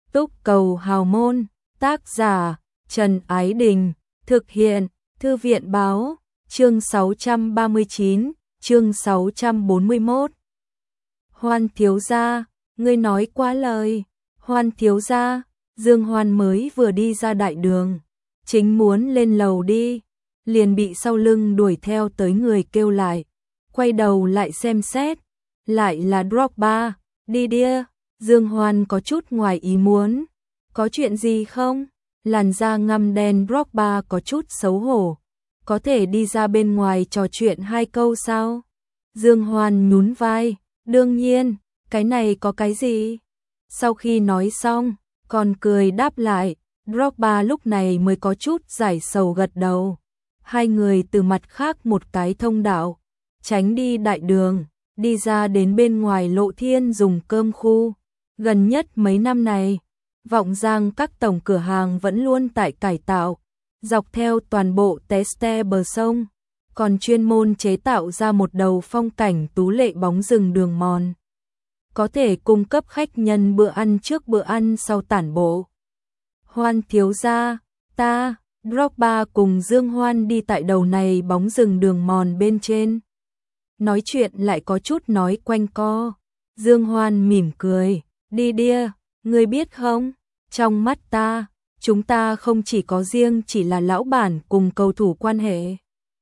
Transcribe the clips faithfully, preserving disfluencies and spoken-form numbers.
Túc cầu hào môn, tác giả Trần Ái Đình, thực hiện Thư viện báo, chương sáu trăm ba mươi chín, chương sáu trăm bốn mươi mốt. Hoan thiếu gia, ngươi nói quá lời. Hoan thiếu gia, Dương Hoan mới vừa đi ra đại đường, chính muốn lên lầu đi, liền bị sau lưng đuổi theo tới người kêu lại, quay đầu lại xem xét, lại là Drogba. Đi đia. Dương Hoan có chút ngoài ý muốn. Có chuyện gì không? Làn da ngăm đen Drogba có chút xấu hổ. Có thể đi ra bên ngoài trò chuyện hai câu sao? Dương Hoan nhún vai. Đương nhiên, cái này có cái gì? Sau khi nói xong, còn cười đáp lại. Drogba lúc này mới có chút giải sầu gật đầu. Hai người từ mặt khác một cái thông đạo, tránh đi đại đường, đi ra đến bên ngoài Lộ Thiên dùng cơm khu. Gần nhất mấy năm này, Vọng Giang các tổng cửa hàng vẫn luôn tại cải tạo, dọc theo toàn bộ Teste bờ sông, còn chuyên môn chế tạo ra một đầu phong cảnh tú lệ bóng rừng đường mòn, có thể cung cấp khách nhân bữa ăn trước bữa ăn sau tản bộ. Hoan thiếu gia, ta, Drogba cùng Dương Hoan đi tại đầu này bóng rừng đường mòn bên trên. Nói chuyện lại có chút nói quanh co. Dương Hoan mỉm cười. Đi đia, ngươi biết không, trong mắt ta, chúng ta không chỉ có riêng chỉ là lão bản cùng cầu thủ quan hệ.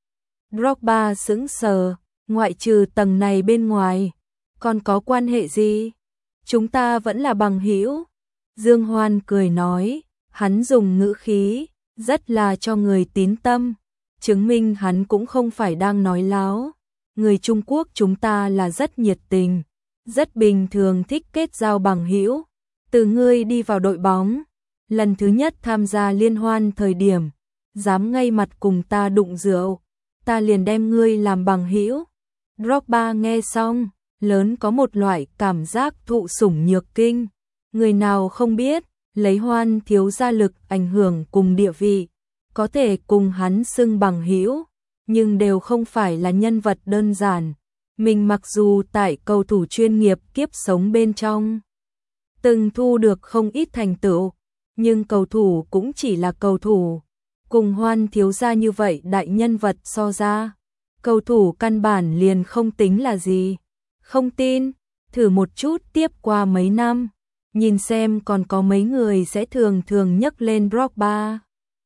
Drogba sững sờ, ngoại trừ tầng này bên ngoài, còn có quan hệ gì? Chúng ta vẫn là bằng hữu. Dương Hoan cười nói, hắn dùng ngữ khí, rất là cho người tín tâm, chứng minh hắn cũng không phải đang nói láo. Người Trung Quốc chúng ta là rất nhiệt tình, rất bình thường thích kết giao bằng hữu. Từ ngươi đi vào đội bóng, lần thứ nhất tham gia liên hoan thời điểm, dám ngay mặt cùng ta đụng rượu, ta liền đem ngươi làm bằng hữu. Drogba nghe xong, lớn có một loại cảm giác thụ sủng nhược kinh. Người nào không biết, lấy Hoan thiếu gia lực ảnh hưởng cùng địa vị, có thể cùng hắn xưng bằng hữu, nhưng đều không phải là nhân vật đơn giản. Mình mặc dù tại cầu thủ chuyên nghiệp kiếp sống bên trong từng thu được không ít thành tựu, nhưng cầu thủ cũng chỉ là cầu thủ. Cùng Hoan thiếu gia như vậy đại nhân vật so ra, cầu thủ căn bản liền không tính là gì. Không tin, thử một chút tiếp qua mấy năm, nhìn xem còn có mấy người sẽ thường thường nhắc lên Drogba.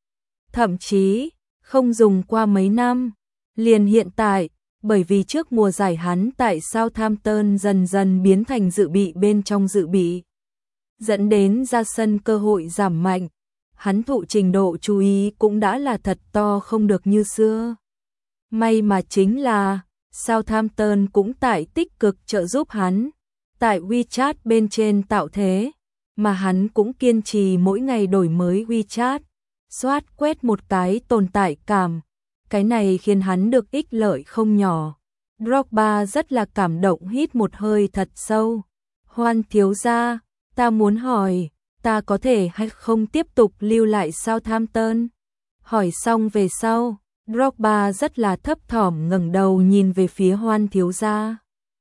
Thậm chí, không dùng qua mấy năm, liền hiện tại, bởi vì trước mùa giải hắn tại Southampton dần dần biến thành dự bị bên trong dự bị, dẫn đến ra sân cơ hội giảm mạnh, hắn thụ trình độ chú ý cũng đã là thật to không được như xưa. May mà chính là, Southampton cũng tại tích cực trợ giúp hắn, tại WeChat bên trên tạo thế, mà hắn cũng kiên trì mỗi ngày đổi mới WeChat, soát quét một cái tồn tại cảm. Cái này khiến hắn được ích lợi không nhỏ. Drogba rất là cảm động, hít một hơi thật sâu. Hoan thiếu gia, ta muốn hỏi, ta có thể hay không tiếp tục lưu lại Southampton? Hỏi xong về sau, Drogba rất là thấp thỏm ngẩng đầu nhìn về phía Hoan thiếu gia.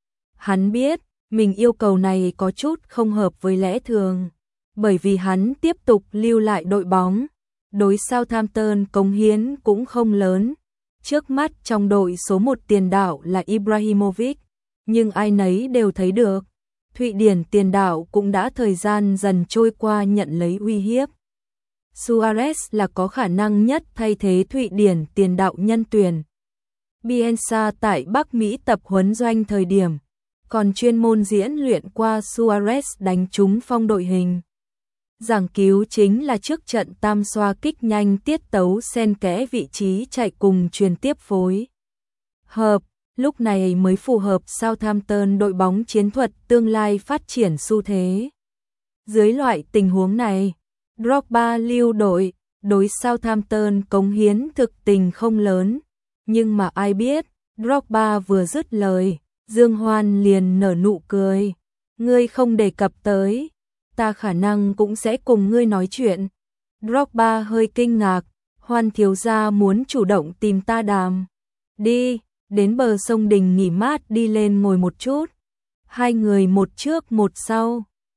Hắn biết, mình yêu cầu này có chút không hợp với lẽ thường, bởi vì hắn tiếp tục lưu lại đội bóng, đối Southampton cống hiến cũng không lớn. Trước mắt trong đội số một tiền đạo là Ibrahimovic, nhưng ai nấy đều thấy được, Thụy Điển tiền đạo cũng đã thời gian dần trôi qua nhận lấy uy hiếp. Suarez là có khả năng nhất thay thế Thụy Điển tiền đạo nhân tuyển. Bielsa tại Bắc Mỹ tập huấn doanh thời điểm, còn chuyên môn diễn luyện qua Suarez đánh trúng phong đội hình. Giảng cứu chính là trước trận tam xoa kích nhanh tiết tấu xen kẽ vị trí chạy cùng truyền tiếp phối hợp, lúc này mới phù hợp Southampton đội bóng chiến thuật tương lai phát triển xu thế. Dưới loại tình huống này, Drogba lưu đội, đối Southampton cống hiến thực tình không lớn, nhưng mà ai biết, Drogba vừa dứt lời, Dương Hoan liền nở nụ cười. Ngươi không đề cập tới, ta khả năng cũng sẽ cùng ngươi nói chuyện. Drogba hơi kinh ngạc, Hoan thiếu gia muốn chủ động tìm ta đàm. Đi, đến bờ sông Đình nghỉ mát đi lên ngồi một chút. Hai người một trước một sau,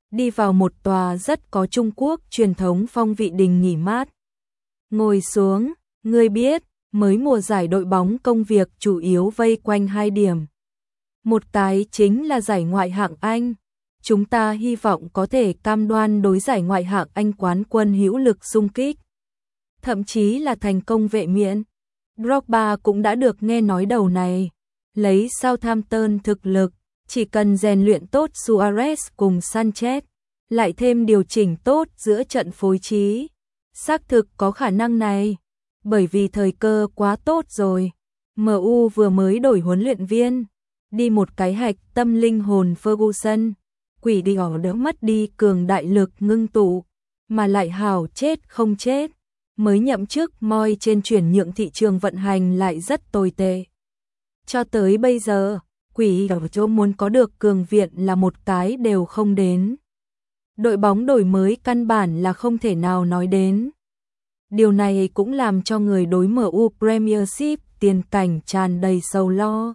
đi vào một tòa rất có Trung Quốc truyền thống phong vị đình nghỉ mát. Ngồi xuống, ngươi biết, mới mùa giải đội bóng công việc chủ yếu vây quanh hai điểm. Một cái chính là giải Ngoại hạng Anh. Chúng ta hy vọng có thể cam đoan đối giải Ngoại hạng Anh quán quân hữu lực xung kích, thậm chí là thành công vệ miện. Drogba cũng đã được nghe nói đầu này, lấy Southampton thực lực, chỉ cần rèn luyện tốt Suarez cùng Sanchez, lại thêm điều chỉnh tốt giữa trận phối trí, xác thực có khả năng này, bởi vì thời cơ quá tốt rồi. em u vừa mới đổi huấn luyện viên, đi một cái hạch tâm linh hồn Ferguson, quỷ đi ở đỡ mất đi cường đại lực ngưng tụ, mà lại hào chết không chết. Mới nhậm chức moi trên chuyển nhượng thị trường vận hành lại rất tồi tệ. Cho tới bây giờ, quỷ ở chỗ muốn có được cường viện là một cái đều không đến. Đội bóng đổi mới căn bản là không thể nào nói đến. Điều này cũng làm cho người đối em u Premiership tiền cảnh tràn đầy sầu lo.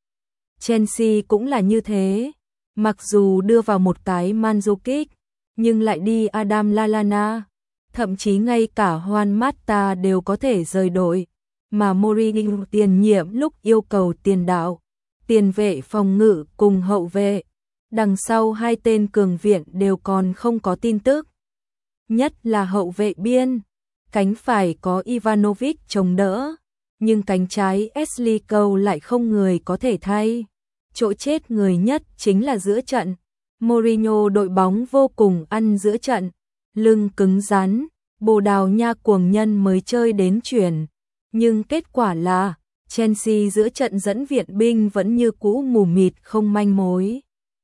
Chelsea cũng là như thế, mặc dù đưa vào một cái Mandzukic, nhưng lại đi Adam Lallana, thậm chí ngay cả Juan Mata đều có thể rời đội, mà Mourinho tiền nhiệm lúc yêu cầu tiền đạo, tiền vệ phòng ngự cùng hậu vệ. Đằng sau hai tên cường viện đều còn không có tin tức. Nhất là hậu vệ biên, cánh phải có Ivanovic chống đỡ, nhưng cánh trái Ashley Cole lại không người có thể thay. Chỗ chết người nhất chính là giữa trận. Mourinho đội bóng vô cùng ăn giữa trận, lưng cứng rắn, Bồ Đào Nha cuồng nhân mới chơi đến chuyển, nhưng kết quả là Chelsea giữa trận dẫn viện binh vẫn như cũ mù mịt không manh mối.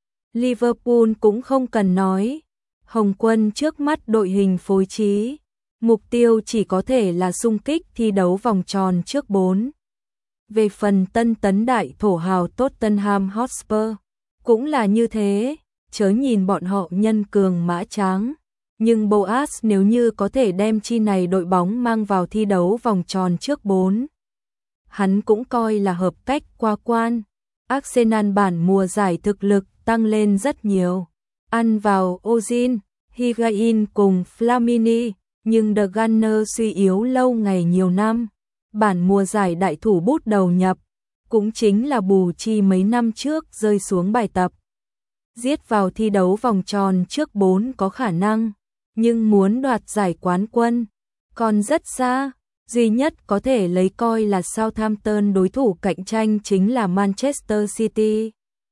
Liverpool cũng không cần nói, Hồng Quân trước mắt đội hình phối trí, mục tiêu chỉ có thể là xung kích thi đấu vòng tròn trước bốn. Về phần tân tấn đại thổ hào Tottenham Hotspur, cũng là như thế, chớ nhìn bọn họ nhân cường mã tráng, nhưng Boas nếu như có thể đem chi này đội bóng mang vào thi đấu vòng tròn trước bốn, hắn cũng coi là hợp cách qua quan. Arsenal bản mùa giải thực lực tăng lên rất nhiều, ăn vào Ozil, Higuain cùng Flamini, nhưng The Gunners suy yếu lâu ngày nhiều năm. Bản mùa giải đại thủ bút đầu nhập, cũng chính là bù chi mấy năm trước rơi xuống bài tập. Giết vào thi đấu vòng tròn trước bốn có khả năng, nhưng muốn đoạt giải quán quân còn rất xa. Duy nhất có thể lấy coi là Southampton, đối thủ cạnh tranh chính là Manchester City.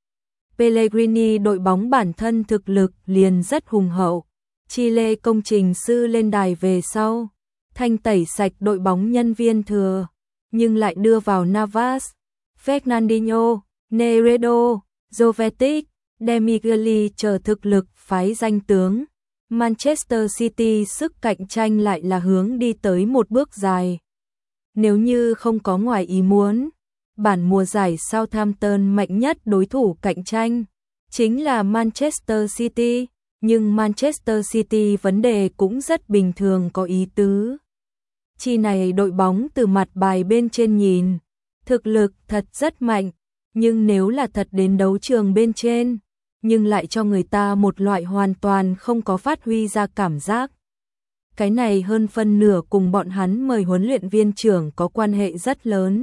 Pellegrini đội bóng bản thân thực lực liền rất hùng hậu. Chile công trình sư lên đài về sau, thanh tẩy sạch đội bóng nhân viên thừa, nhưng lại đưa vào Navas, Fernandinho, Negredo, Jovetic, Demichelis chờ thực lực phái danh tướng. Manchester City sức cạnh tranh lại là hướng đi tới một bước dài. Nếu như không có ngoài ý muốn, bản mùa giải Southampton mạnh nhất đối thủ cạnh tranh chính là Manchester City, nhưng Manchester City vấn đề cũng rất bình thường có ý tứ. Chi này đội bóng từ mặt bài bên trên nhìn, thực lực thật rất mạnh, nhưng nếu là thật đến đấu trường bên trên, nhưng lại cho người ta một loại hoàn toàn không có phát huy ra cảm giác. Cái này hơn phân nửa cùng bọn hắn mời huấn luyện viên trưởng có quan hệ rất lớn.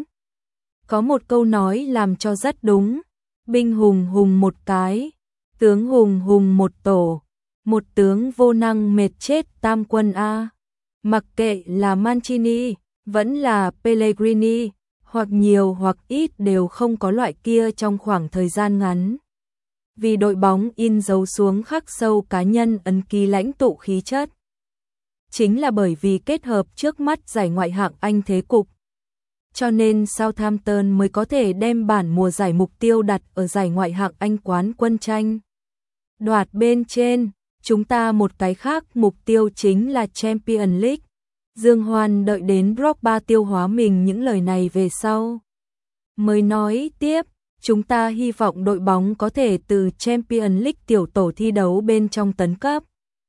Có một câu nói làm cho rất đúng, binh hùng hùng một cái, tướng hùng hùng một tổ, một tướng vô năng mệt chết tam quân A. Mặc kệ là Mancini, vẫn là Pellegrini, hoặc nhiều hoặc ít đều không có loại kia trong khoảng thời gian ngắn. Vì đội bóng in dấu xuống khắc sâu cá nhân ấn ký lãnh tụ khí chất. Chính là bởi vì kết hợp trước mắt giải Ngoại hạng Anh thế cục, cho nên Southampton mới có thể đem bản mùa giải mục tiêu đặt ở giải Ngoại hạng Anh quán quân tranh đoạt bên trên. Chúng ta một cái khác mục tiêu chính là Champions League. Dương Hoan đợi đến Drogba tiêu hóa mình những lời này về sau, mới nói tiếp, chúng ta hy vọng đội bóng có thể từ Champions League tiểu tổ thi đấu bên trong tấn cấp.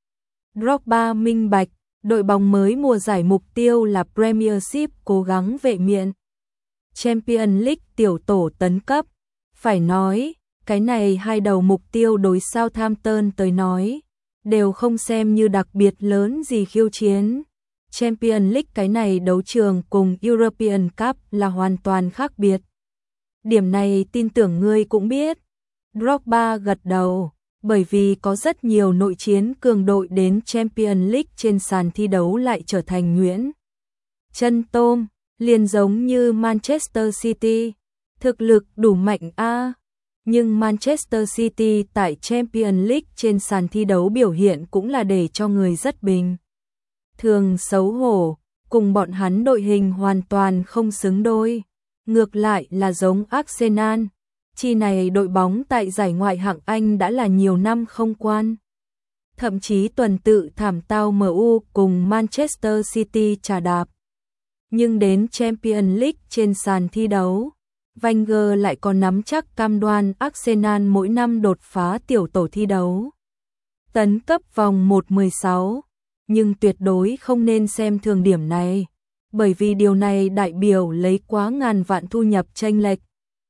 Drogba minh bạch, đội bóng mới mùa giải mục tiêu là Premiership cố gắng vệ miện. Champions League tiểu tổ tấn cấp, phải nói, cái này hai đầu mục tiêu đối Southampton tới nói, đều không xem như đặc biệt lớn gì khiêu chiến. Champions League cái này đấu trường cùng European Cup là hoàn toàn khác biệt. Điểm này tin tưởng ngươi cũng biết. Drogba gật đầu, bởi vì có rất nhiều nội chiến cường đội đến Champions League trên sàn thi đấu lại trở thành Nguyễn chân tôm, liền giống như Manchester City, thực lực đủ mạnh a, nhưng Manchester City tại Champions League trên sàn thi đấu biểu hiện cũng là để cho người rất bình thường xấu hổ, cùng bọn hắn đội hình hoàn toàn không xứng đôi. Ngược lại là giống Arsenal, chi này đội bóng tại giải ngoại hạng Anh đã là nhiều năm không quan. Thậm chí tuần tự thảm tao em u cùng Manchester City trà đạp. Nhưng đến Champions League trên sàn thi đấu, Wenger lại còn nắm chắc cam đoan Arsenal mỗi năm đột phá tiểu tổ thi đấu. Tấn cấp vòng một mười sáu, nhưng tuyệt đối không nên xem thường điểm này, bởi vì điều này đại biểu lấy quá ngàn vạn thu nhập chênh lệch.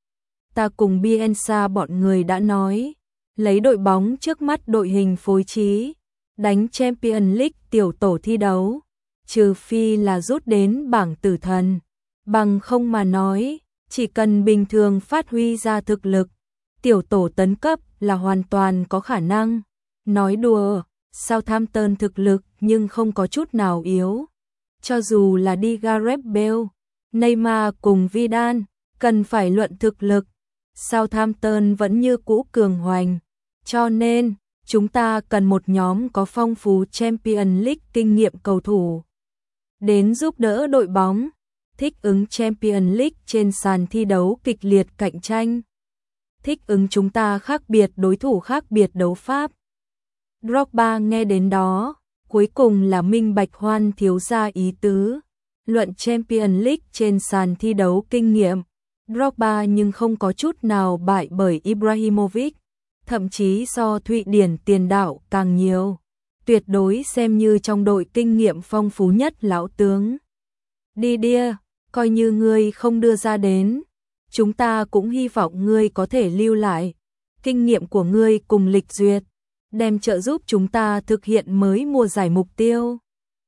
Ta cùng Bielsa bọn người đã nói, lấy đội bóng trước mắt đội hình phối trí, đánh Champions League tiểu tổ thi đấu, trừ phi là rút đến bảng tử thần, bằng không mà nói, chỉ cần bình thường phát huy ra thực lực, tiểu tổ tấn cấp là hoàn toàn có khả năng. Nói đùa, Southampton thực lực nhưng không có chút nào yếu. Cho dù là đi Gareth Bale, Neymar cùng Vidal, cần phải luận thực lực, Southampton vẫn như cũ cường hoành. Cho nên, chúng ta cần một nhóm có phong phú Champions League kinh nghiệm cầu thủ đến giúp đỡ đội bóng thích ứng Champions League trên sàn thi đấu kịch liệt cạnh tranh. Thích ứng chúng ta khác biệt đối thủ khác biệt đấu pháp. Drogba nghe đến đó, cuối cùng là minh bạch Hoan thiếu gia ý tứ. Luận Champions League trên sàn thi đấu kinh nghiệm, Drogba nhưng không có chút nào bại bởi Ibrahimovic, thậm chí so Thụy Điển tiền đạo càng nhiều. Tuyệt đối xem như trong đội kinh nghiệm phong phú nhất lão tướng. Didier, coi như ngươi không đưa ra đến, chúng ta cũng hy vọng ngươi có thể lưu lại. Kinh nghiệm của ngươi cùng lịch duyệt, đem trợ giúp chúng ta thực hiện mới mùa giải mục tiêu.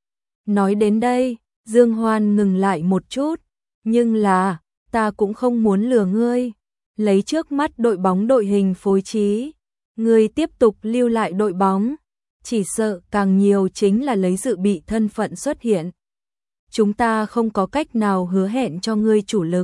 Nói đến đây, Dương Hoan ngừng lại một chút, nhưng là, ta cũng không muốn lừa ngươi. Lấy trước mắt đội bóng đội hình phối trí, ngươi tiếp tục lưu lại đội bóng, chỉ sợ càng nhiều chính là lấy dự bị thân phận xuất hiện. Chúng ta không có cách nào hứa hẹn cho ngươi chủ lực.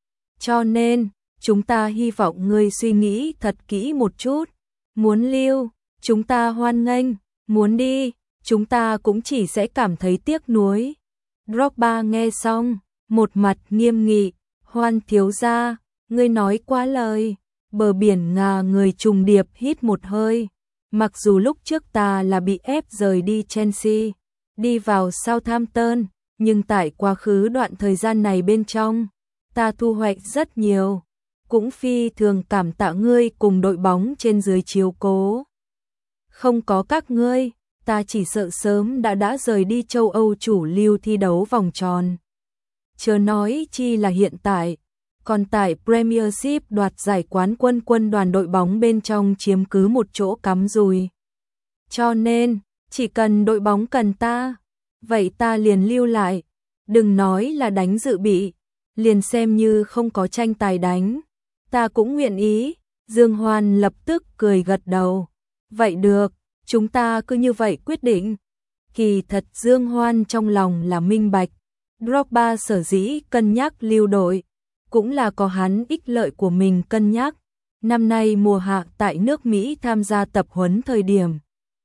Cho nên, chúng ta hy vọng ngươi suy nghĩ thật kỹ một chút. Muốn lưu, chúng ta hoan nghênh, muốn đi, chúng ta cũng chỉ sẽ cảm thấy tiếc nuối. Drogba nghe xong, một mặt nghiêm nghị, Hoan thiếu gia, ngươi nói quá lời. Bờ biển ngà người trùng điệp hít một hơi. Mặc dù lúc trước ta là bị ép rời đi Chelsea, đi vào Southampton, nhưng tại quá khứ đoạn thời gian này bên trong, ta thu hoạch rất nhiều, cũng phi thường cảm tạ ngươi cùng đội bóng trên dưới chiếu cố. Không có các ngươi, ta chỉ sợ sớm đã đã rời đi châu Âu chủ lưu thi đấu vòng tròn. Chớ nói chi là hiện tại, còn tại Premiership đoạt giải quán quân quân đoàn đội bóng bên trong chiếm cứ một chỗ cắm rùi. Cho nên, chỉ cần đội bóng cần ta, vậy ta liền lưu lại, đừng nói là đánh dự bị, liền xem như không có tranh tài đánh, ta cũng nguyện ý. Dương Hoan lập tức cười gật đầu. Vậy được, chúng ta cứ như vậy quyết định. Kỳ thật Dương Hoan trong lòng là minh bạch, Drogba sở dĩ cân nhắc lưu đội, cũng là có hắn ích lợi của mình cân nhắc. Năm nay mùa hạ tại nước Mỹ tham gia tập huấn thời điểm,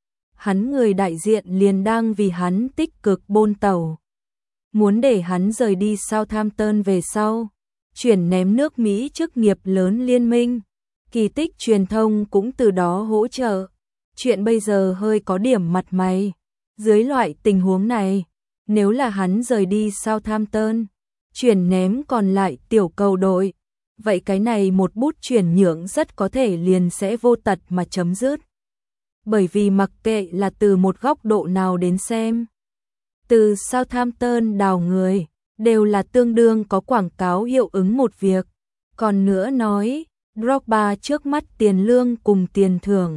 hắn người đại diện liền đang vì hắn tích cực bôn tàu. Muốn để hắn rời đi Southampton về sau, chuyển ném nước Mỹ chức nghiệp lớn liên minh. Kỳ tích truyền thông cũng từ đó hỗ trợ. Chuyện bây giờ hơi có điểm mặt mày. Dưới loại tình huống này, nếu là hắn rời đi Southampton, chuyển ném còn lại tiểu cầu đội, vậy cái này một bút chuyển nhượng rất có thể liền sẽ vô tật mà chấm dứt. Bởi vì mặc kệ là từ một góc độ nào đến xem, từ Southampton đào người, đều là tương đương có quảng cáo hiệu ứng một việc. Còn nữa nói, Drogba trước mắt tiền lương cùng tiền thưởng,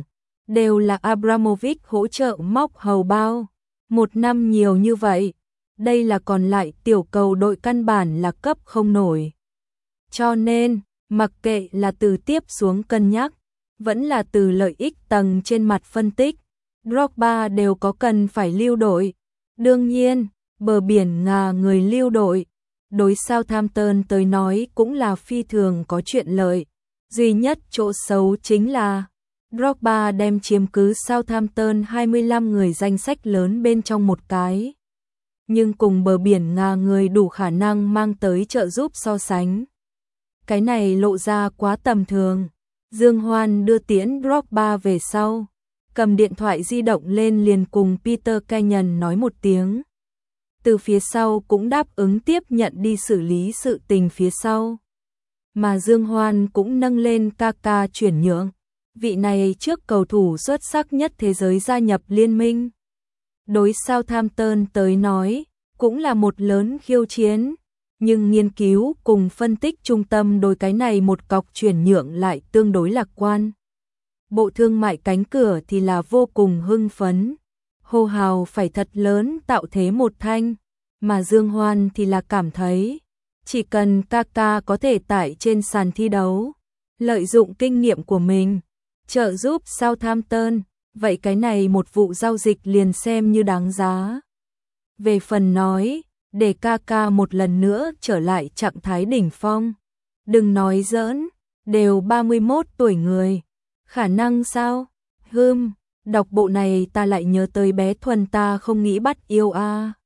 đều là Abramovich hỗ trợ móc hầu bao. Một năm nhiều như vậy, đây là còn lại tiểu cầu đội căn bản là cấp không nổi. Cho nên, mặc kệ là từ tiếp xuống cân nhắc, vẫn là từ lợi ích tầng trên mặt phân tích, Drogba đều có cần phải lưu đội. Đương nhiên, bờ biển ngà người lưu đội, đối Southampton tới nói cũng là phi thường có chuyện lợi. Duy nhất chỗ xấu chính là Drogba đem chiếm cứ Southampton hai mươi lăm người danh sách lớn bên trong một cái. Nhưng cùng bờ biển ngà người đủ khả năng mang tới trợ giúp so sánh. Cái này lộ ra quá tầm thường. Dương Hoan đưa tiễn Drogba về sau, cầm điện thoại di động lên liền cùng Peter Kenyon nói một tiếng. Từ phía sau cũng đáp ứng tiếp nhận đi xử lý sự tình phía sau. Mà Dương Hoan cũng nâng lên Kaka chuyển nhượng. Vị này trước cầu thủ xuất sắc nhất thế giới gia nhập liên minh. Đối Southampton tới nói, cũng là một lớn khiêu chiến. Nhưng nghiên cứu cùng phân tích trung tâm đối cái này một cọc chuyển nhượng lại tương đối lạc quan. Bộ thương mại cánh cửa thì là vô cùng hưng phấn. Hô hào phải thật lớn tạo thế một thanh. Mà Dương Hoan thì là cảm thấy, chỉ cần Kaka có thể tại trên sàn thi đấu, lợi dụng kinh nghiệm của mình, trợ giúp Southampton, vậy cái này một vụ giao dịch liền xem như đáng giá. Về phần nói, để Kaka một lần nữa trở lại trạng thái đỉnh phong. Đừng nói giỡn, đều ba mươi mốt tuổi người. Khả năng sao? Hừm, đọc bộ này ta lại nhớ tới bé Thuần ta không nghĩ bắt yêu a. À.